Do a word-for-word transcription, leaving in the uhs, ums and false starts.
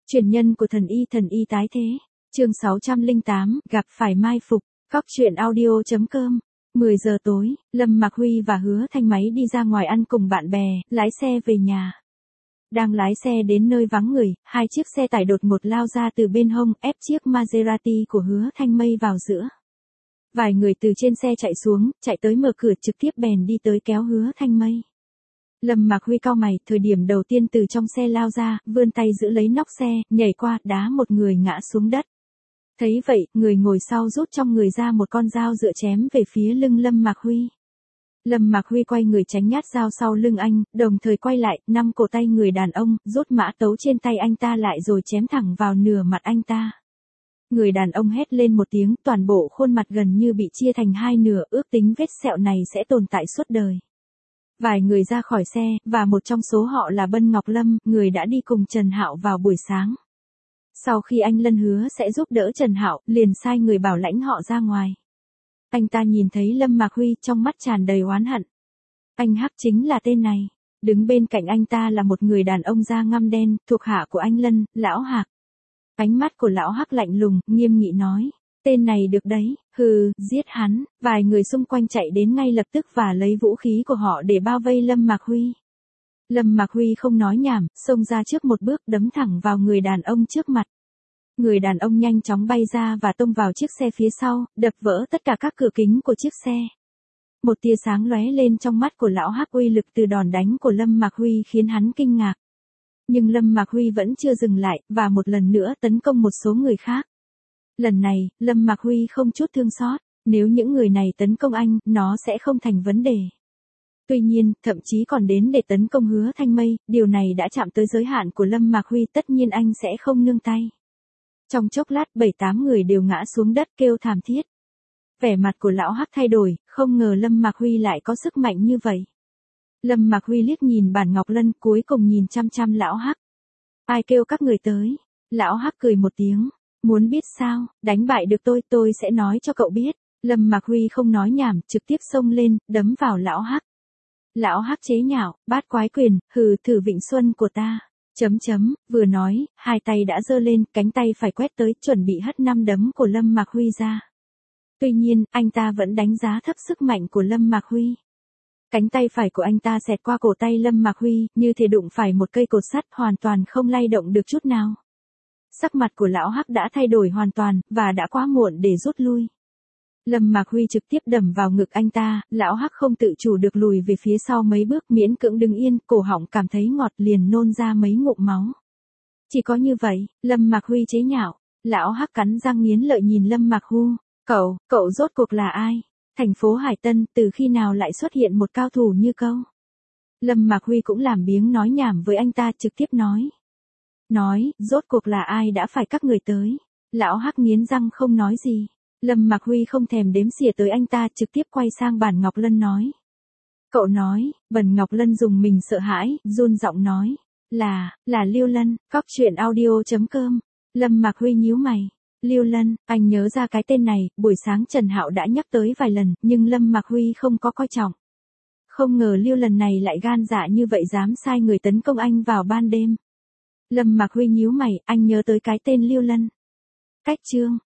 Truyền nhân của thần y thần y tái thế. Chương sáu trăm lẻ tám, gặp phải mai phục. Cóc truyện audio chấm com. mười giờ tối, Lâm Mạc Huy và Hứa Thanh Máy đi ra ngoài ăn cùng bạn bè, lái xe về nhà. Đang lái xe đến nơi vắng người, hai chiếc xe tải đột ngột lao ra từ bên hông, ép chiếc Maserati của Hứa Thanh Mây vào giữa. Vài người từ trên xe chạy xuống, chạy tới mở cửa trực tiếp bèn đi tới kéo Hứa Thanh Mây. Lâm Mạc Huy cau mày, thời điểm đầu tiên từ trong xe lao ra, vươn tay giữ lấy nóc xe, nhảy qua, đá một người ngã xuống đất. Thấy vậy, người ngồi sau rút trong người ra một con dao dựa chém về phía lưng Lâm Mạc Huy. Lâm Mạc Huy quay người tránh nhát dao sau lưng anh, đồng thời quay lại, nắm cổ tay người đàn ông, rút mã tấu trên tay anh ta lại rồi chém thẳng vào nửa mặt anh ta. Người đàn ông hét lên một tiếng, toàn bộ khuôn mặt gần như bị chia thành hai nửa, ước tính vết sẹo này sẽ tồn tại suốt đời. Vài người ra khỏi xe, và một trong số họ là Bân Ngọc Lâm, người đã đi cùng Trần Hạo vào buổi sáng. Sau khi anh Lân hứa sẽ giúp đỡ Trần Hạo, liền sai người bảo lãnh họ ra ngoài. Anh ta nhìn thấy Lâm Mạc Huy, trong mắt tràn đầy oán hận. Anh Hắc chính là tên này. Đứng bên cạnh anh ta là một người đàn ông da ngăm đen, thuộc hạ của anh Lân, Lão Hạc. Ánh mắt của Lão Hắc lạnh lùng, nghiêm nghị nói. Tên này được đấy, hừ, giết hắn. Vài người xung quanh chạy đến ngay lập tức và lấy vũ khí của họ để bao vây Lâm Mạc Huy. Lâm Mạc Huy không nói nhảm, xông ra trước một bước, đấm thẳng vào người đàn ông trước mặt. Người đàn ông nhanh chóng bay ra và tông vào chiếc xe phía sau, đập vỡ tất cả các cửa kính của chiếc xe. Một tia sáng lóe lên trong mắt của Lão Hắc, uy lực từ đòn đánh của Lâm Mạc Huy khiến hắn kinh ngạc. Nhưng Lâm Mạc Huy vẫn chưa dừng lại, và một lần nữa tấn công một số người khác. Lần này, Lâm Mạc Huy không chút thương xót, nếu những người này tấn công anh, nó sẽ không thành vấn đề. Tuy nhiên, thậm chí còn đến để tấn công Hứa Thanh Mây, điều này đã chạm tới giới hạn của Lâm Mạc Huy, tất nhiên anh sẽ không nương tay. Trong chốc lát bảy tám người đều ngã xuống đất kêu thảm thiết. Vẻ mặt của Lão Hắc thay đổi, không ngờ Lâm Mạc Huy lại có sức mạnh như vậy. Lâm Mạc Huy liếc nhìn Bản Ngọc Lân, cuối cùng nhìn chăm chăm Lão Hắc. Ai kêu các người tới? Lão Hắc cười một tiếng. Muốn biết sao, đánh bại được tôi, tôi sẽ nói cho cậu biết. Lâm Mạc Huy không nói nhảm, trực tiếp xông lên, đấm vào Lão Hắc. Lão Hắc chế nhạo, bát quái quyền, hừ, thử Vịnh Xuân của ta. Chấm chấm, vừa nói, hai tay đã giơ lên, cánh tay phải quét tới, chuẩn bị hất năm đấm của Lâm Mạc Huy ra. Tuy nhiên, anh ta vẫn đánh giá thấp sức mạnh của Lâm Mạc Huy. Cánh tay phải của anh ta xẹt qua cổ tay Lâm Mạc Huy, như thể đụng phải một cây cột sắt, hoàn toàn không lay động được chút nào. Sắc mặt của Lão Hắc đã thay đổi hoàn toàn, và đã quá muộn để rút lui. Lâm Mạc Huy trực tiếp đầm vào ngực anh ta, Lão Hắc không tự chủ được lùi về phía sau mấy bước, miễn cưỡng đứng yên, cổ họng cảm thấy ngọt liền nôn ra mấy ngụm máu. Chỉ có như vậy, Lâm Mạc Huy chế nhạo. Lão Hắc cắn răng nghiến lợi nhìn Lâm Mạc Huy. Cậu, cậu rốt cuộc là ai? Thành phố Hải Tân, từ khi nào lại xuất hiện một cao thủ như cậu? Lâm Mạc Huy cũng làm biếng nói nhảm với anh ta, trực tiếp nói. Nói, rốt cuộc là ai đã phải các người tới? Lão Hắc nghiến răng không nói gì. Lâm Mạc Huy không thèm đếm xỉa tới anh ta, trực tiếp quay sang Bản Ngọc Lân nói. Cậu nói, Bần Ngọc Lân dùng mình sợ hãi, run giọng nói. Là, là Lưu Lân, cóc truyện audio chấm com. Lâm Mạc Huy nhíu mày. Lưu Lân, anh nhớ ra cái tên này, buổi sáng Trần Hạo đã nhắc tới vài lần, nhưng Lâm Mạc Huy không có coi trọng. Không ngờ Lưu lần này lại gan dạ như vậy, dám sai người tấn công anh vào ban đêm. Lâm Mạc Huy nhíu mày, anh nhớ tới cái tên Lưu Lân. Cách chương.